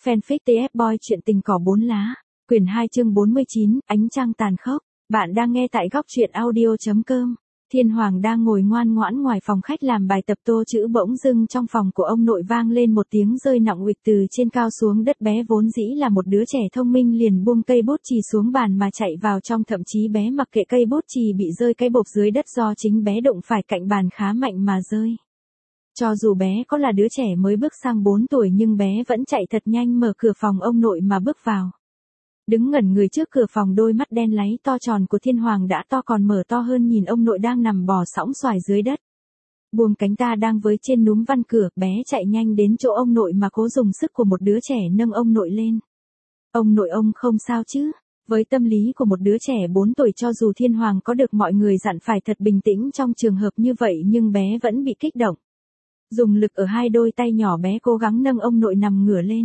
Fanfic TF Boy chuyện tình cỏ 4 lá, quyển 2 chương 49, ánh trăng tàn khốc. Bạn đang nghe tại góc truyện audio.com. Thiên Hoàng đang ngồi ngoan ngoãn ngoài phòng khách làm bài tập tô chữ, bỗng dưng trong phòng của ông nội vang lên một tiếng rơi nặng uịch từ trên cao xuống đất. Bé vốn dĩ là một đứa trẻ thông minh liền buông cây bút chì xuống bàn mà chạy vào trong, thậm chí bé mặc kệ cây bút chì bị rơi cái bộp dưới đất do chính bé đụng phải cạnh bàn khá mạnh mà rơi. Cho dù bé có là đứa trẻ mới bước sang 4 tuổi nhưng bé vẫn chạy thật nhanh mở cửa phòng ông nội mà bước vào. Đứng ngẩn người trước cửa phòng, đôi mắt đen láy to tròn của Thiên Hoàng đã to còn mở to hơn nhìn ông nội đang nằm bò sõng xoài dưới đất. Buông cánh ta đang với trên núm văn cửa, bé chạy nhanh đến chỗ ông nội mà cố dùng sức của một đứa trẻ nâng ông nội lên. Ông nội, ông không sao chứ? Với tâm lý của một đứa trẻ 4 tuổi, cho dù Thiên Hoàng có được mọi người dặn phải thật bình tĩnh trong trường hợp như vậy nhưng bé vẫn bị kích động. Dùng lực ở hai đôi tay nhỏ, bé cố gắng nâng ông nội nằm ngửa lên.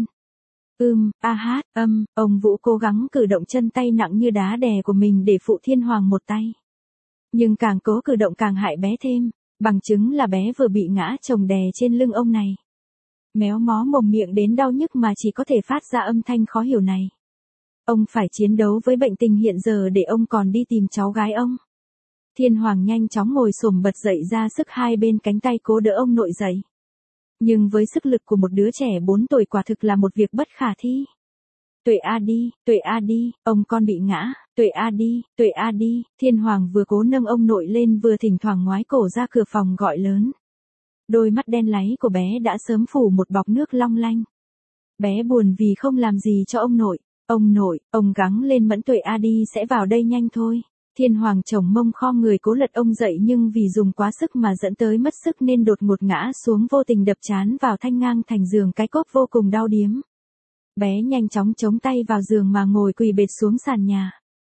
Ông Vũ cố gắng cử động chân tay nặng như đá đè của mình để phụ Thiên Hoàng một tay. Nhưng càng cố cử động càng hại bé thêm, bằng chứng là bé vừa bị ngã chồng đè trên lưng ông này. Méo mó mồm miệng đến đau nhức mà chỉ có thể phát ra âm thanh khó hiểu này. Ông phải chiến đấu với bệnh tình hiện giờ để ông còn đi tìm cháu gái ông. Thiên Hoàng nhanh chóng ngồi xổm bật dậy, ra sức hai bên cánh tay cố đỡ ông nội dậy. Nhưng với sức lực của một đứa trẻ 4 tuổi quả thực là một việc bất khả thi. Tuệ A đi, ông con bị ngã, Tuệ A đi, Thiên Hoàng vừa cố nâng ông nội lên vừa thỉnh thoảng ngoái cổ ra cửa phòng gọi lớn. Đôi mắt đen láy của bé đã sớm phủ một bọc nước long lanh. Bé buồn vì không làm gì cho ông nội. Ông nội, ông gắng lên, Mẫn Tuệ A đi sẽ vào đây nhanh thôi. Thiên Hoàng chồng mông khom người cố lật ông dậy nhưng vì dùng quá sức mà dẫn tới mất sức nên đột ngột ngã xuống, vô tình đập trán vào thanh ngang thành giường, cái cốp vô cùng đau điếm. Bé nhanh chóng chống tay vào giường mà ngồi quỳ bệt xuống sàn nhà.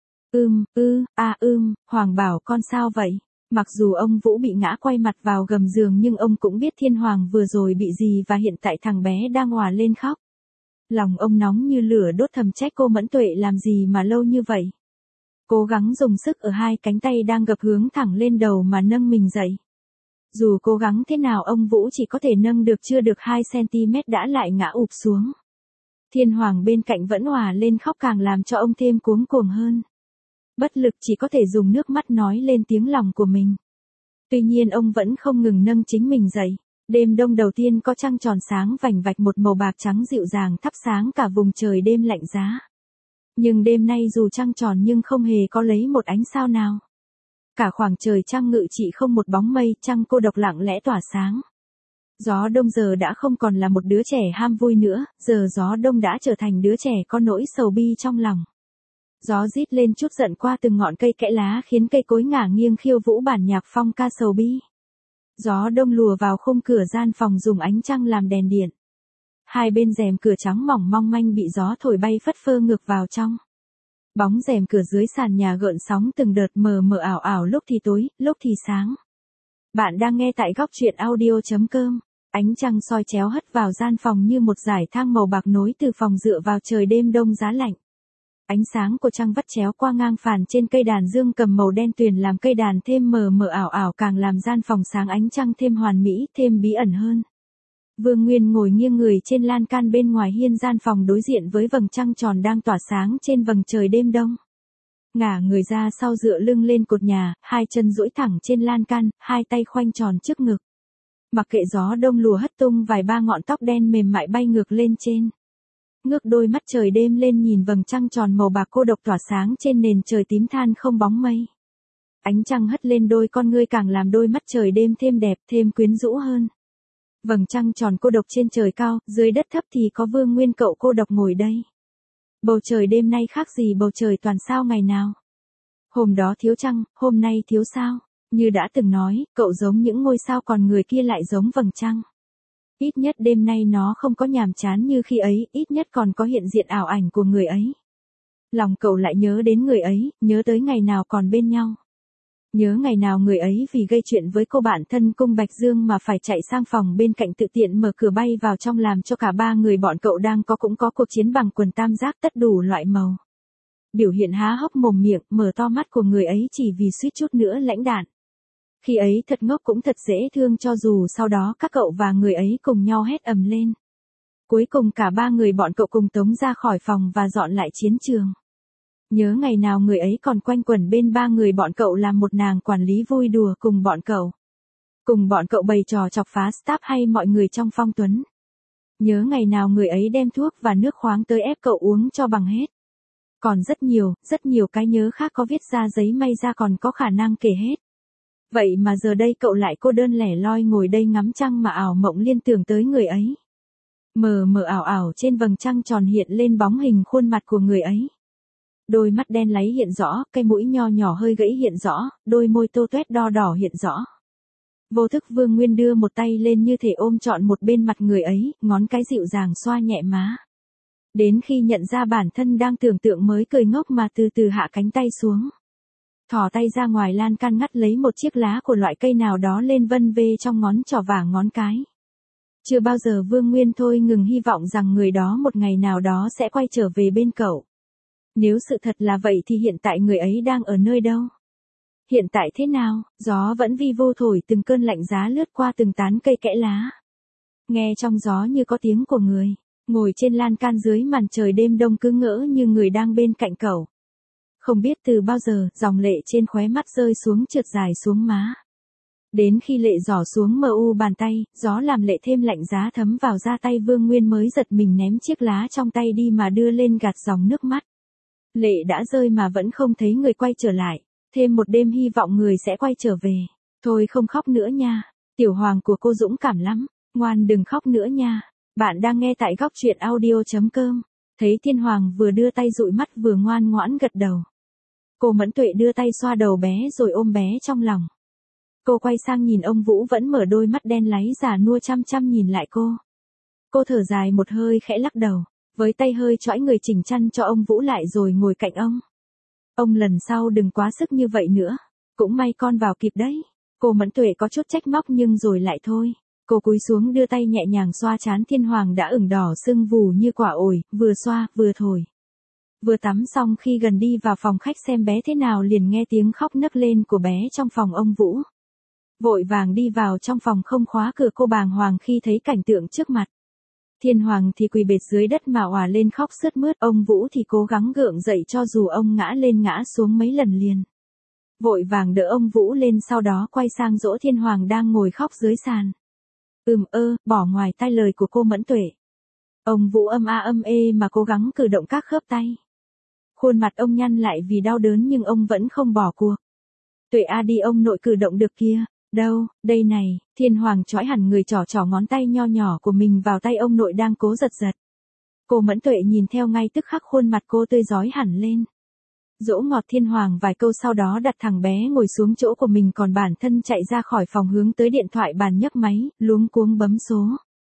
Hoàng bảo con sao vậy? Mặc dù ông Vũ bị ngã quay mặt vào gầm giường nhưng ông cũng biết Thiên Hoàng vừa rồi bị gì và hiện tại thằng bé đang òa lên khóc. Lòng ông nóng như lửa đốt, thầm trách cô Mẫn Tuệ làm gì mà lâu như vậy. Cố gắng dùng sức ở hai cánh tay đang gập hướng thẳng lên đầu mà nâng mình dậy. Dù cố gắng thế nào ông Vũ chỉ có thể nâng được chưa được 2cm đã lại ngã ụp xuống. Thiên Hoàng bên cạnh vẫn òa lên khóc, càng làm cho ông thêm cuống cuồng hơn. Bất lực chỉ có thể dùng nước mắt nói lên tiếng lòng của mình. Tuy nhiên ông vẫn không ngừng nâng chính mình dậy. Đêm đông đầu tiên có trăng tròn sáng vành vạch một màu bạc trắng dịu dàng thắp sáng cả vùng trời đêm lạnh giá. Nhưng đêm nay dù trăng tròn nhưng không hề có lấy một ánh sao nào. Cả khoảng trời trăng ngự trị không một bóng mây, trăng cô độc lặng lẽ tỏa sáng. Gió đông giờ đã không còn là một đứa trẻ ham vui nữa, giờ gió đông đã trở thành đứa trẻ có nỗi sầu bi trong lòng. Gió rít lên chút giận qua từng ngọn cây kẽ lá khiến cây cối ngả nghiêng khiêu vũ bản nhạc phong ca sầu bi. Gió đông lùa vào khung cửa gian phòng dùng ánh trăng làm đèn điện. Hai bên rèm cửa trắng mỏng mong manh bị gió thổi bay phất phơ ngược vào trong. Bóng rèm cửa dưới sàn nhà gợn sóng từng đợt mờ mờ ảo ảo, lúc thì tối, lúc thì sáng. Bạn đang nghe tại góc truyện audio.com. Ánh trăng soi chéo hất vào gian phòng như một dải thang màu bạc nối từ phòng dựa vào trời đêm đông giá lạnh. Ánh sáng của trăng vắt chéo qua ngang phàn trên cây đàn dương cầm màu đen tuyền làm cây đàn thêm mờ mờ ảo ảo, càng làm gian phòng sáng ánh trăng thêm hoàn mỹ, thêm bí ẩn hơn. Vương Nguyên ngồi nghiêng người trên lan can bên ngoài hiên gian phòng đối diện với vầng trăng tròn đang tỏa sáng trên vầng trời đêm đông. Ngả người ra sau dựa lưng lên cột nhà, hai chân duỗi thẳng trên lan can, hai tay khoanh tròn trước ngực. Mặc kệ gió đông lùa hất tung vài ba ngọn tóc đen mềm mại bay ngược lên trên. Ngước đôi mắt trời đêm lên nhìn vầng trăng tròn màu bạc cô độc tỏa sáng trên nền trời tím than không bóng mây. Ánh trăng hất lên đôi con ngươi càng làm đôi mắt trời đêm thêm đẹp, thêm quyến rũ hơn. Vầng trăng tròn cô độc trên trời cao, dưới đất thấp thì có Vương Nguyên cậu cô độc ngồi đây. Bầu trời đêm nay khác gì bầu trời toàn sao ngày nào. Hôm đó thiếu trăng, hôm nay thiếu sao. Như đã từng nói, cậu giống những ngôi sao còn người kia lại giống vầng trăng. Ít nhất đêm nay nó không có nhàm chán như khi ấy, ít nhất còn có hiện diện ảo ảnh của người ấy. Lòng cậu lại nhớ đến người ấy, nhớ tới ngày nào còn bên nhau. Nhớ ngày nào người ấy vì gây chuyện với cô bạn thân Cung Bạch Dương mà phải chạy sang phòng bên cạnh tự tiện mở cửa bay vào trong, làm cho cả ba người bọn cậu đang có cũng có cuộc chiến bằng quần tam giác tất đủ loại màu. Biểu hiện há hốc mồm miệng, mở to mắt của người ấy chỉ vì suýt chút nữa lãnh đạn. Khi ấy thật ngốc cũng thật dễ thương, cho dù sau đó các cậu và người ấy cùng nhau hét ầm lên. Cuối cùng cả ba người bọn cậu cùng tống ra khỏi phòng và dọn lại chiến trường. Nhớ ngày nào người ấy còn quanh quẩn bên ba người bọn cậu làm một nàng quản lý vui đùa cùng bọn cậu. Cùng bọn cậu bày trò chọc phá staff hay mọi người trong Phong Tuấn. Nhớ ngày nào người ấy đem thuốc và nước khoáng tới ép cậu uống cho bằng hết. Còn rất nhiều cái nhớ khác có viết ra giấy may ra còn có khả năng kể hết. Vậy mà giờ đây cậu lại cô đơn lẻ loi ngồi đây ngắm trăng mà ảo mộng liên tưởng tới người ấy. Mờ mờ ảo ảo trên vầng trăng tròn hiện lên bóng hình khuôn mặt của người ấy. Đôi mắt đen láy hiện rõ, cái mũi nho nhỏ hơi gãy hiện rõ, đôi môi tô toét đo đỏ hiện rõ. Vô thức Vương Nguyên đưa một tay lên như thể ôm trọn một bên mặt người ấy, ngón cái dịu dàng xoa nhẹ má. Đến khi nhận ra bản thân đang tưởng tượng mới cười ngốc mà từ từ hạ cánh tay xuống. Thò tay ra ngoài lan can ngắt lấy một chiếc lá của loại cây nào đó lên vân vê trong ngón trỏ và ngón cái. Chưa bao giờ Vương Nguyên thôi ngừng hy vọng rằng người đó một ngày nào đó sẽ quay trở về bên cậu. Nếu sự thật là vậy thì hiện tại người ấy đang ở nơi đâu? Hiện tại thế nào? Gió vẫn vi vô thổi từng cơn lạnh giá lướt qua từng tán cây kẽ lá. Nghe trong gió như có tiếng của người, ngồi trên lan can dưới màn trời đêm đông cứ ngỡ như người đang bên cạnh cậu. Không biết từ bao giờ, dòng lệ trên khóe mắt rơi xuống trượt dài xuống má. Đến khi lệ giỏ xuống mờ u bàn tay, gió làm lệ thêm lạnh giá thấm vào da tay Vương Nguyên mới giật mình ném chiếc lá trong tay đi mà đưa lên gạt dòng nước mắt. Lệ đã rơi mà vẫn không thấy người quay trở lại. Thêm một đêm hy vọng người sẽ quay trở về. Thôi không khóc nữa nha. Tiểu Hoàng của cô dũng cảm lắm. Ngoan đừng khóc nữa nha. Bạn đang nghe tại góc truyện audio.com. Thấy Thiên Hoàng vừa đưa tay dụi mắt vừa ngoan ngoãn gật đầu. Cô Mẫn Tuệ đưa tay xoa đầu bé rồi ôm bé trong lòng. Cô quay sang nhìn ông Vũ vẫn mở đôi mắt đen láy già nua chăm chăm nhìn lại cô. Cô thở dài một hơi khẽ lắc đầu. Với tay hơi chõi người chỉnh chăn cho ông Vũ lại rồi ngồi cạnh ông. Ông lần sau đừng quá sức như vậy nữa. Cũng may con vào kịp đấy. Cô Mẫn Tuệ có chút trách móc nhưng rồi lại thôi. Cô cúi xuống đưa tay nhẹ nhàng xoa trán Thiên Hoàng đã ửng đỏ sưng vù như quả ổi, vừa xoa, vừa thổi. Vừa tắm xong khi gần đi vào phòng khách xem bé thế nào liền nghe tiếng khóc nấc lên của bé trong phòng ông Vũ. Vội vàng đi vào trong phòng không khóa cửa cô bàng hoàng khi thấy cảnh tượng trước mặt. Thiên Hoàng thì quỳ bệt dưới đất mà òa lên khóc sướt mướt, ông Vũ thì cố gắng gượng dậy cho dù ông ngã lên ngã xuống mấy lần liền. Vội vàng đỡ ông Vũ lên sau đó quay sang dỗ Thiên Hoàng đang ngồi khóc dưới sàn. Bỏ ngoài tai lời của cô Mẫn Tuệ. Ông Vũ âm a âm ê mà cố gắng cử động các khớp tay. Khuôn mặt ông nhăn lại vì đau đớn nhưng ông vẫn không bỏ cuộc. Tuệ a đi ông nội cử động được kia. Đâu, đây này, Thiên Hoàng chõi hẳn người trỏ ngón tay nho nhỏ của mình vào tay ông nội đang cố giật giật. Cô Mẫn Tuệ nhìn theo ngay tức khắc khuôn mặt cô tươi rói hẳn lên. Dỗ ngọt Thiên Hoàng vài câu sau đó đặt thằng bé ngồi xuống chỗ của mình còn bản thân chạy ra khỏi phòng hướng tới điện thoại bàn nhấc máy, luống cuống bấm số.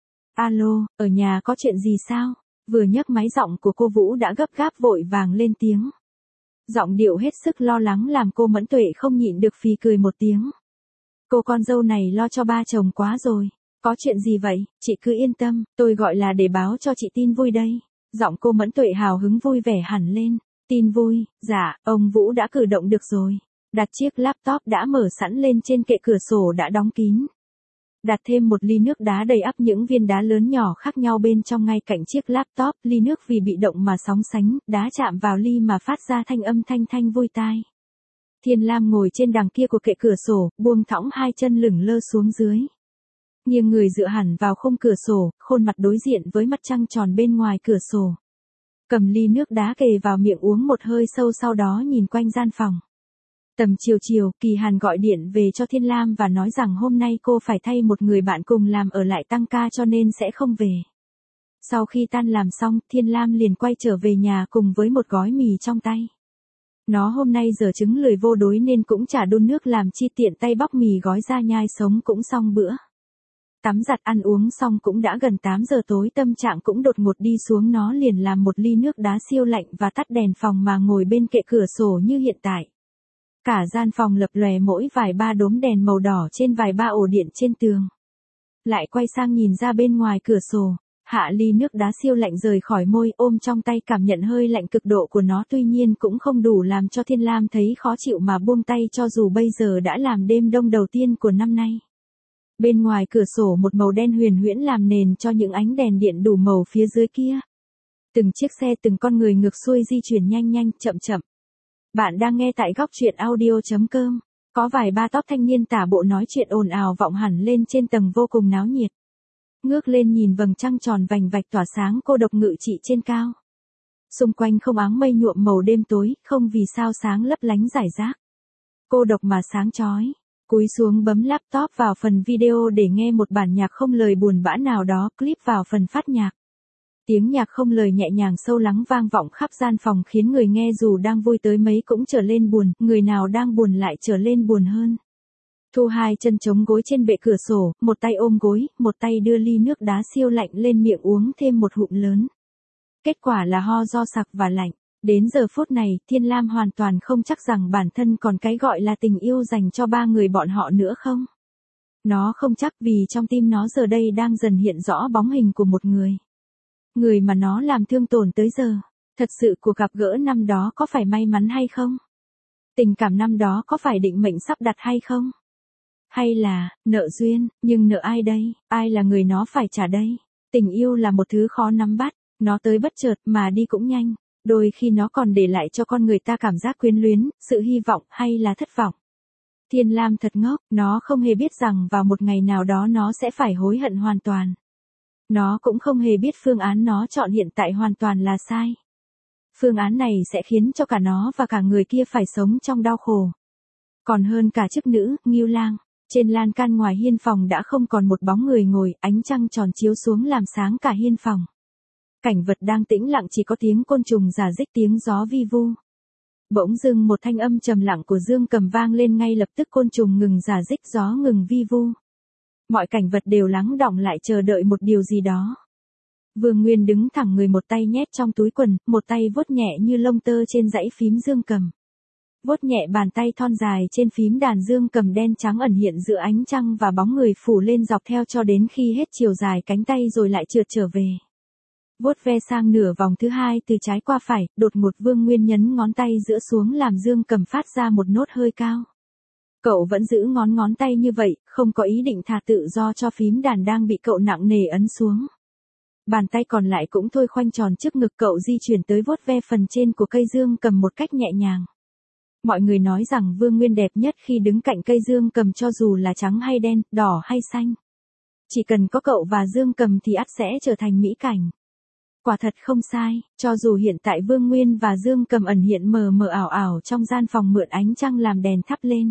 Alo, ở nhà có chuyện gì sao? Vừa nhấc máy giọng của cô Vũ đã gấp gáp vội vàng lên tiếng. Giọng điệu hết sức lo lắng làm cô Mẫn Tuệ không nhịn được phì cười một tiếng. Cô con dâu này lo cho ba chồng quá rồi. Có chuyện gì vậy, chị cứ yên tâm, tôi gọi là để báo cho chị tin vui đây. Giọng cô Mẫn Tuệ hào hứng vui vẻ hẳn lên. Tin vui, dạ, ông Vũ đã cử động được rồi. Đặt chiếc laptop đã mở sẵn lên trên kệ cửa sổ đã đóng kín. Đặt thêm một ly nước đá đầy ắp những viên đá lớn nhỏ khác nhau bên trong ngay cạnh chiếc laptop, ly nước vì bị động mà sóng sánh, đá chạm vào ly mà phát ra thanh âm thanh thanh vui tai. Thiên Lam ngồi trên đằng kia của kệ cửa sổ, buông thõng hai chân lửng lơ xuống dưới. Nghiêng người dựa hẳn vào khung cửa sổ, khuôn mặt đối diện với mặt trăng tròn bên ngoài cửa sổ. Cầm ly nước đá kề vào miệng uống một hơi sâu sau đó nhìn quanh gian phòng. Tầm chiều, Kỳ Hàn gọi điện về cho Thiên Lam và nói rằng hôm nay cô phải thay một người bạn cùng làm ở lại tăng ca cho nên sẽ không về. Sau khi tan làm xong, Thiên Lam liền quay trở về nhà cùng với một gói mì trong tay. Nó hôm nay giờ trứng lười vô đối nên cũng chả đun nước làm chi tiện tay bóc mì gói ra nhai sống cũng xong bữa. Tắm giặt ăn uống xong cũng đã gần 8 giờ tối tâm trạng cũng đột ngột đi xuống nó liền làm một ly nước đá siêu lạnh và tắt đèn phòng mà ngồi bên kệ cửa sổ như hiện tại. Cả gian phòng lập lòe mỗi vài ba đốm đèn màu đỏ trên vài ba ổ điện trên tường. Lại quay sang nhìn ra bên ngoài cửa sổ, hạ ly nước đá siêu lạnh rời khỏi môi ôm trong tay cảm nhận hơi lạnh cực độ của nó tuy nhiên cũng không đủ làm cho Thiên Lam thấy khó chịu mà buông tay cho dù bây giờ đã làm đêm đông đầu tiên của năm nay. Bên ngoài cửa sổ một màu đen huyền huyễn làm nền cho những ánh đèn điện đủ màu phía dưới kia. Từng chiếc xe từng con người ngược xuôi di chuyển nhanh nhanh chậm chậm. Bạn đang nghe tại góc truyện audio.com. Có vài ba tóc thanh niên tả bộ nói chuyện ồn ào vọng hẳn lên trên tầng vô cùng náo nhiệt. Ngước lên nhìn vầng trăng tròn vành vạch tỏa sáng cô độc ngự trị trên cao. Xung quanh không áng mây nhuộm màu đêm tối, không vì sao sáng lấp lánh rải rác. Cô độc mà sáng chói. Cúi xuống bấm laptop vào phần video để nghe một bản nhạc không lời buồn bã nào đó, clip vào phần phát nhạc. Tiếng nhạc không lời nhẹ nhàng sâu lắng vang vọng khắp gian phòng khiến người nghe dù đang vui tới mấy cũng trở lên buồn, người nào đang buồn lại trở lên buồn hơn. Thu hai chân chống gối trên bệ cửa sổ, một tay ôm gối, một tay đưa ly nước đá siêu lạnh lên miệng uống thêm một ngụm lớn. Kết quả là ho do sặc và lạnh. Đến giờ phút này, Thiên Lam hoàn toàn không chắc rằng bản thân còn cái gọi là tình yêu dành cho ba người bọn họ nữa không. Nó không chắc vì trong tim nó giờ đây đang dần hiện rõ bóng hình của một người. Người mà nó làm thương tổn tới giờ. Thật sự cuộc gặp gỡ năm đó có phải may mắn hay không? Tình cảm năm đó có phải định mệnh sắp đặt hay không? Hay là, nợ duyên, nhưng nợ ai đây? Ai là người nó phải trả đây? Tình yêu là một thứ khó nắm bắt, nó tới bất chợt mà đi cũng nhanh. Đôi khi nó còn để lại cho con người ta cảm giác quyến luyến, sự hy vọng hay là thất vọng. Thiên Lam thật ngốc, nó không hề biết rằng vào một ngày nào đó nó sẽ phải hối hận hoàn toàn. Nó cũng không hề biết phương án nó chọn hiện tại hoàn toàn là sai. Phương án này sẽ khiến cho cả nó và cả người kia phải sống trong đau khổ. Còn hơn cả chức nữ, Ngưu Lang. Trên lan can ngoài hiên phòng đã không còn một bóng người ngồi, ánh trăng tròn chiếu xuống làm sáng cả hiên phòng. Cảnh vật đang tĩnh lặng chỉ có tiếng côn trùng rả rích tiếng gió vi vu. Bỗng dưng một thanh âm trầm lặng của Dương Cầm vang lên ngay lập tức côn trùng ngừng rả rích gió ngừng vi vu. Mọi cảnh vật đều lắng đọng lại chờ đợi một điều gì đó. Vương Nguyên đứng thẳng người một tay nhét trong túi quần, một tay vuốt nhẹ như lông tơ trên dãy phím Dương Cầm. Vuốt nhẹ bàn tay thon dài trên phím đàn Dương Cầm đen trắng ẩn hiện giữa ánh trăng và bóng người phủ lên dọc theo cho đến khi hết chiều dài cánh tay rồi lại trượt trở về. Vuốt ve sang nửa vòng thứ hai từ trái qua phải, đột ngột Vương Nguyên nhấn ngón tay giữa xuống làm Dương Cầm phát ra một nốt hơi cao. Cậu vẫn giữ ngón tay như vậy, không có ý định thả tự do cho phím đàn đang bị cậu nặng nề ấn xuống. Bàn tay còn lại cũng thôi khoanh tròn trước ngực cậu di chuyển tới vuốt ve phần trên của cây Dương Cầm một cách nhẹ nhàng. Mọi người nói rằng Vương Nguyên đẹp nhất khi đứng cạnh cây Dương Cầm cho dù là trắng hay đen, đỏ hay xanh. Chỉ cần có cậu và Dương Cầm thì ắt sẽ trở thành mỹ cảnh. Quả thật không sai, cho dù hiện tại Vương Nguyên và Dương Cầm ẩn hiện mờ mờ ảo ảo trong gian phòng mượn ánh trăng làm đèn thắp lên.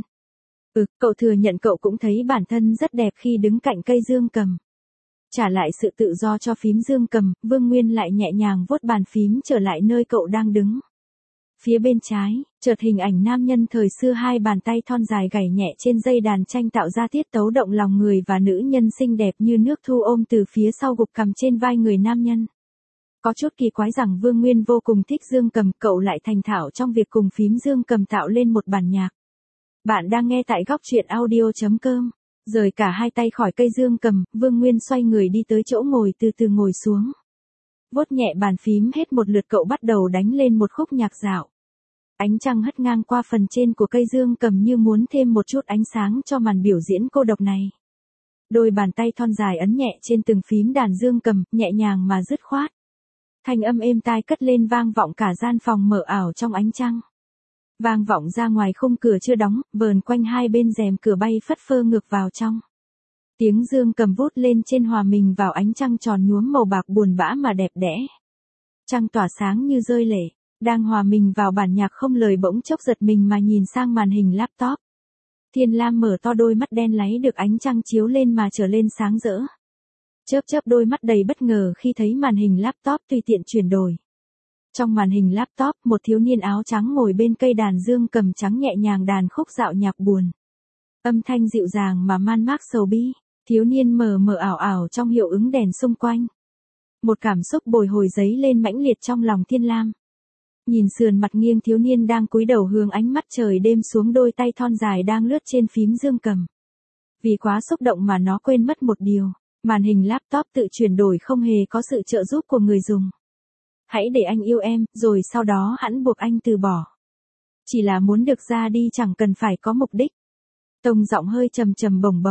Cậu thừa nhận cậu cũng thấy bản thân rất đẹp khi đứng cạnh cây Dương Cầm. Trả lại sự tự do cho phím Dương Cầm, Vương Nguyên lại nhẹ nhàng vuốt bàn phím trở lại nơi cậu đang đứng. Phía bên trái, chợt hình ảnh nam nhân thời xưa hai bàn tay thon dài gảy nhẹ trên dây đàn tranh tạo ra tiết tấu động lòng người và nữ nhân xinh đẹp như nước thu ôm từ phía sau gục cằm trên vai người nam nhân. Có chút kỳ quái rằng Vương Nguyên vô cùng thích Dương Cầm, cậu lại thành thạo trong việc cùng phím Dương Cầm tạo lên một bản nhạc. Bạn đang nghe tại góc truyện audio.com. Rời cả hai tay khỏi cây Dương Cầm, Vương Nguyên xoay người đi tới chỗ ngồi từ từ ngồi xuống. Vuốt nhẹ bàn phím hết một lượt cậu bắt đầu đánh lên một khúc nhạc dạo. Ánh trăng hất ngang qua phần trên của cây Dương Cầm như muốn thêm một chút ánh sáng cho màn biểu diễn cô độc này. Đôi bàn tay thon dài ấn nhẹ trên từng phím đàn Dương Cầm, nhẹ nhàng mà dứt khoát. Thanh âm êm tai cất lên vang vọng cả gian phòng mờ ảo trong ánh trăng. Vang vọng ra ngoài khung cửa chưa đóng, vờn quanh hai bên rèm cửa bay phất phơ ngược vào trong. Tiếng Dương Cầm vút lên trên hòa mình vào ánh trăng tròn nhuốm màu bạc buồn bã mà đẹp đẽ. Trăng tỏa sáng như rơi lệ, đang hòa mình vào bản nhạc không lời bỗng chốc giật mình mà nhìn sang màn hình laptop. Thiên Lam mở to đôi mắt đen láy được ánh trăng chiếu lên mà trở lên sáng rỡ. Chớp chớp đôi mắt đầy bất ngờ khi thấy màn hình laptop tùy tiện chuyển đổi. Trong màn hình laptop, một thiếu niên áo trắng ngồi bên cây đàn Dương Cầm trắng nhẹ nhàng đàn khúc dạo nhạc buồn. Âm thanh dịu dàng mà man mác sầu bi, thiếu niên mờ mờ ảo ảo trong hiệu ứng đèn xung quanh. Một cảm xúc bồi hồi dấy lên mãnh liệt trong lòng Thiên Lam. Nhìn sườn mặt nghiêng thiếu niên đang cúi đầu hướng ánh mắt trời đêm xuống đôi tay thon dài đang lướt trên phím Dương Cầm. Vì quá xúc động mà nó quên mất một điều, màn hình laptop tự chuyển đổi không hề có sự trợ giúp của người dùng. Hãy để anh yêu em, rồi sau đó hẵng buộc anh từ bỏ. Chỉ là muốn được ra đi chẳng cần phải có mục đích. Tông giọng hơi trầm trầm bồng bồng,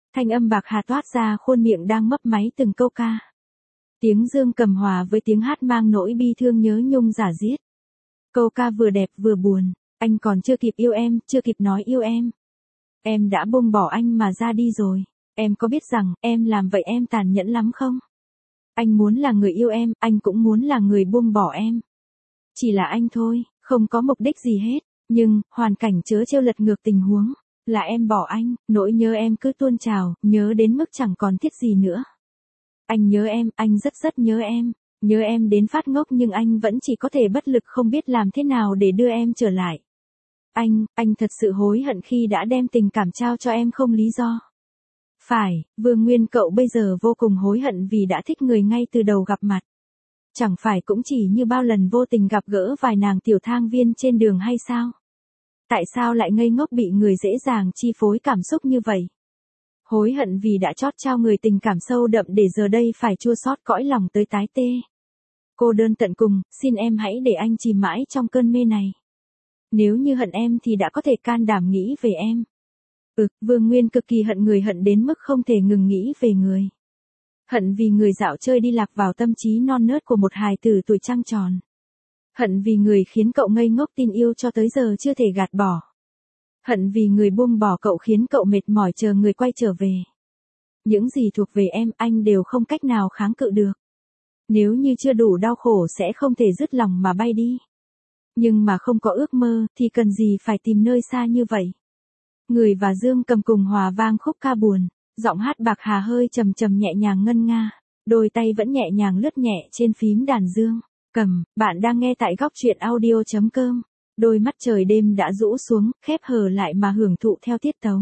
Thanh âm bạc hà toát ra khuôn miệng đang mấp máy từng câu ca. Tiếng dương cầm hòa với tiếng hát mang nỗi bi thương nhớ nhung rả riết. Câu ca vừa đẹp vừa buồn, anh còn chưa kịp yêu em, chưa kịp nói yêu em. Em đã buông bỏ anh mà ra đi rồi, em có biết rằng em làm vậy em tàn nhẫn lắm không? Anh muốn là người yêu em, anh cũng muốn là người buông bỏ em. Chỉ là anh thôi, không có mục đích gì hết, nhưng hoàn cảnh trớ trêu lật ngược tình huống, là em bỏ anh, nỗi nhớ em cứ tuôn trào, nhớ đến mức chẳng còn thiết gì nữa. Anh nhớ em, anh rất rất nhớ em đến phát ngốc nhưng anh vẫn chỉ có thể bất lực không biết làm thế nào để đưa em trở lại. Anh thật sự hối hận khi đã đem tình cảm trao cho em không lý do. Phải, Vương Nguyên cậu bây giờ vô cùng hối hận vì đã thích người ngay từ đầu gặp mặt. Chẳng phải cũng chỉ như bao lần vô tình gặp gỡ vài nàng tiểu thang viên trên đường hay sao? Tại sao lại ngây ngốc bị người dễ dàng chi phối cảm xúc như vậy? Hối hận vì đã chót trao người tình cảm sâu đậm để giờ đây phải chua xót cõi lòng tới tái tê. Cô đơn tận cùng, xin em hãy để anh chìm mãi trong cơn mê này. Nếu như hận em thì đã có thể can đảm nghĩ về em. Vương Nguyên cực kỳ hận người, hận đến mức không thể ngừng nghĩ về người. Hận vì người dạo chơi đi lạc vào tâm trí non nớt của một hài tử tuổi trăng tròn. Hận vì người khiến cậu ngây ngốc tin yêu cho tới giờ chưa thể gạt bỏ. Hận vì người buông bỏ cậu khiến cậu mệt mỏi chờ người quay trở về. Những gì thuộc về em anh đều không cách nào kháng cự được. Nếu như chưa đủ đau khổ sẽ không thể dứt lòng mà bay đi. Nhưng mà không có ước mơ thì cần gì phải tìm nơi xa như vậy. Người và Dương Cầm cùng hòa vang khúc ca buồn, giọng hát bạc hà hơi trầm trầm nhẹ nhàng ngân nga, đôi tay vẫn nhẹ nhàng lướt nhẹ trên phím đàn dương cầm. Bạn đang nghe tại góc truyện audio.com. Đôi mắt trời đêm đã rũ xuống, khép hờ lại mà hưởng thụ theo tiết tấu.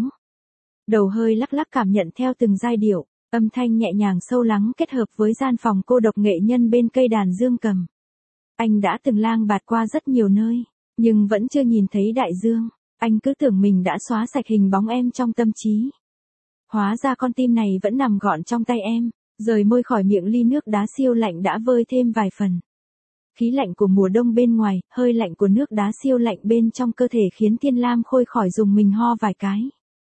Đầu hơi lắc lắc cảm nhận theo từng giai điệu, âm thanh nhẹ nhàng sâu lắng kết hợp với gian phòng cô độc nghệ nhân bên cây đàn dương cầm. Anh đã từng lang bạt qua rất nhiều nơi, nhưng vẫn chưa nhìn thấy đại dương. Anh cứ tưởng mình đã xóa sạch hình bóng em trong tâm trí. Hóa ra con tim này vẫn nằm gọn trong tay em, rời môi khỏi miệng ly nước đá siêu lạnh đã vơi thêm vài phần. Khí lạnh của mùa đông bên ngoài, hơi lạnh của nước đá siêu lạnh bên trong cơ thể khiến Thiên Lam Khôi khỏi dùng mình ho vài cái.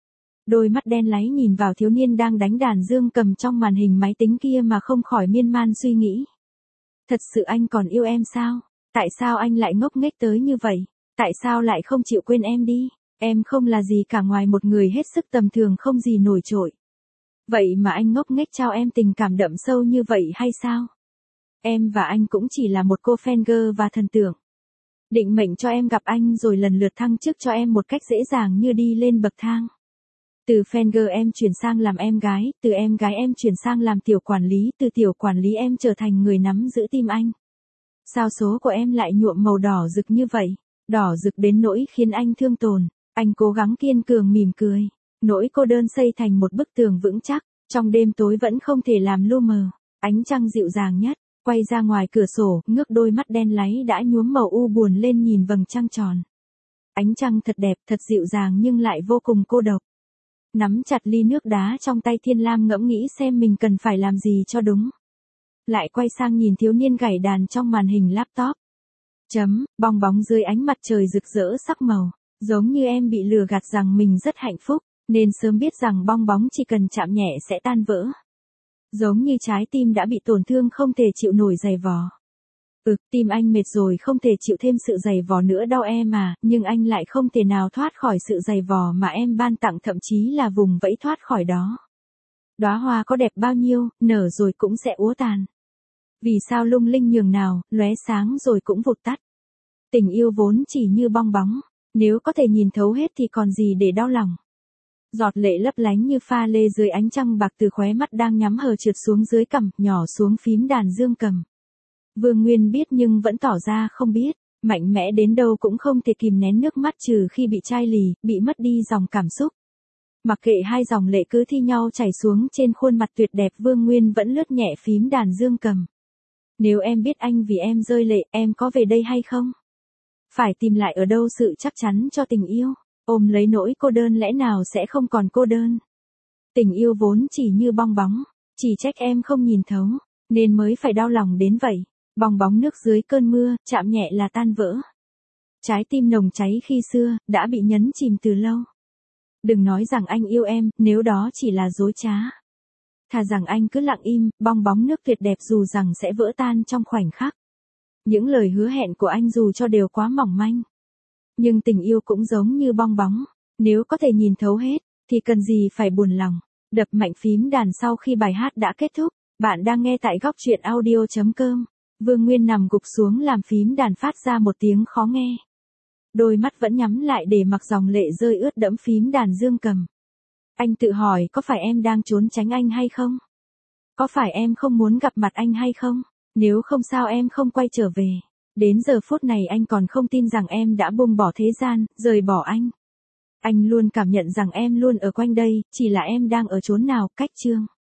Đôi mắt đen láy nhìn vào thiếu niên đang đánh đàn dương cầm trong màn hình máy tính kia mà không khỏi miên man suy nghĩ. Thật sự anh còn yêu em sao? Tại sao anh lại ngốc nghếch tới như vậy? Tại sao lại không chịu quên em đi? Em không là gì cả ngoài một người hết sức tầm thường không gì nổi trội. Vậy mà anh ngốc nghếch trao em tình cảm đậm sâu như vậy hay sao? Em và anh cũng chỉ là một cô fan girl và thần tượng. Định mệnh cho em gặp anh rồi lần lượt thăng chức cho em một cách dễ dàng như đi lên bậc thang. Từ fan girl em chuyển sang làm em gái, từ em gái em chuyển sang làm tiểu quản lý, từ tiểu quản lý em trở thành người nắm giữ tim anh. Sao số của em lại nhuộm màu đỏ rực như vậy? Đỏ rực đến nỗi khiến anh thương tổn. Anh cố gắng kiên cường mỉm cười. Nỗi cô đơn xây thành một bức tường vững chắc, trong đêm tối vẫn không thể làm lu mờ. Ánh trăng dịu dàng nhất, quay ra ngoài cửa sổ, ngước đôi mắt đen láy đã nhuốm màu u buồn lên nhìn vầng trăng tròn. Ánh trăng thật đẹp, thật dịu dàng nhưng lại vô cùng cô độc. Nắm chặt ly nước đá trong tay Thiên Lam ngẫm nghĩ xem mình cần phải làm gì cho đúng. Lại quay sang nhìn thiếu niên gảy đàn trong màn hình laptop. Bong bóng dưới ánh mặt trời rực rỡ sắc màu, giống như em bị lừa gạt rằng mình rất hạnh phúc, nên sớm biết rằng bong bóng chỉ cần chạm nhẹ sẽ tan vỡ. Giống như trái tim đã bị tổn thương không thể chịu nổi giày vò. Tim anh mệt rồi không thể chịu thêm sự giày vò nữa đau em à, nhưng anh lại không thể nào thoát khỏi sự giày vò mà em ban tặng, thậm chí là vùng vẫy thoát khỏi đó. Đóa hoa có đẹp bao nhiêu, nở rồi cũng sẽ úa tàn. Vì sao lung linh nhường nào, lóe sáng rồi cũng vụt tắt. Tình yêu vốn chỉ như bong bóng, nếu có thể nhìn thấu hết thì còn gì để đau lòng. Giọt lệ lấp lánh như pha lê dưới ánh trăng bạc từ khóe mắt đang nhắm hờ trượt xuống dưới cằm, nhỏ xuống phím đàn dương cầm. Vương Nguyên biết nhưng vẫn tỏ ra không biết, mạnh mẽ đến đâu cũng không thể kìm nén nước mắt trừ khi bị chai lì, bị mất đi dòng cảm xúc. Mặc kệ hai dòng lệ cứ thi nhau chảy xuống trên khuôn mặt tuyệt đẹp, Vương Nguyên vẫn lướt nhẹ phím đàn dương cầm. Nếu em biết anh vì em rơi lệ, em có về đây hay không? Phải tìm lại ở đâu sự chắc chắn cho tình yêu, ôm lấy nỗi cô đơn lẽ nào sẽ không còn cô đơn. Tình yêu vốn chỉ như bong bóng, chỉ trách em không nhìn thấu, nên mới phải đau lòng đến vậy. Bong bóng nước dưới cơn mưa, chạm nhẹ là tan vỡ. Trái tim nồng cháy khi xưa, đã bị nhấn chìm từ lâu. Đừng nói rằng anh yêu em, nếu đó chỉ là dối trá. Thà rằng anh cứ lặng im, bong bóng nước tuyệt đẹp dù rằng sẽ vỡ tan trong khoảnh khắc. Những lời hứa hẹn của anh dù cho đều quá mỏng manh. Nhưng tình yêu cũng giống như bong bóng. Nếu có thể nhìn thấu hết, thì cần gì phải buồn lòng. Đập mạnh phím đàn sau khi bài hát đã kết thúc. Bạn đang nghe tại góc truyện audio.com. Vương Nguyên nằm gục xuống làm phím đàn phát ra một tiếng khó nghe. Đôi mắt vẫn nhắm lại để mặc dòng lệ rơi ướt đẫm phím đàn dương cầm. Anh tự hỏi có phải em đang trốn tránh anh hay không? Có phải em không muốn gặp mặt anh hay không? Nếu không sao em không quay trở về. Đến giờ phút này anh còn không tin rằng em đã buông bỏ thế gian, rời bỏ anh. Anh luôn cảm nhận rằng em luôn ở quanh đây, chỉ là em đang ở chốn nào, cách chương.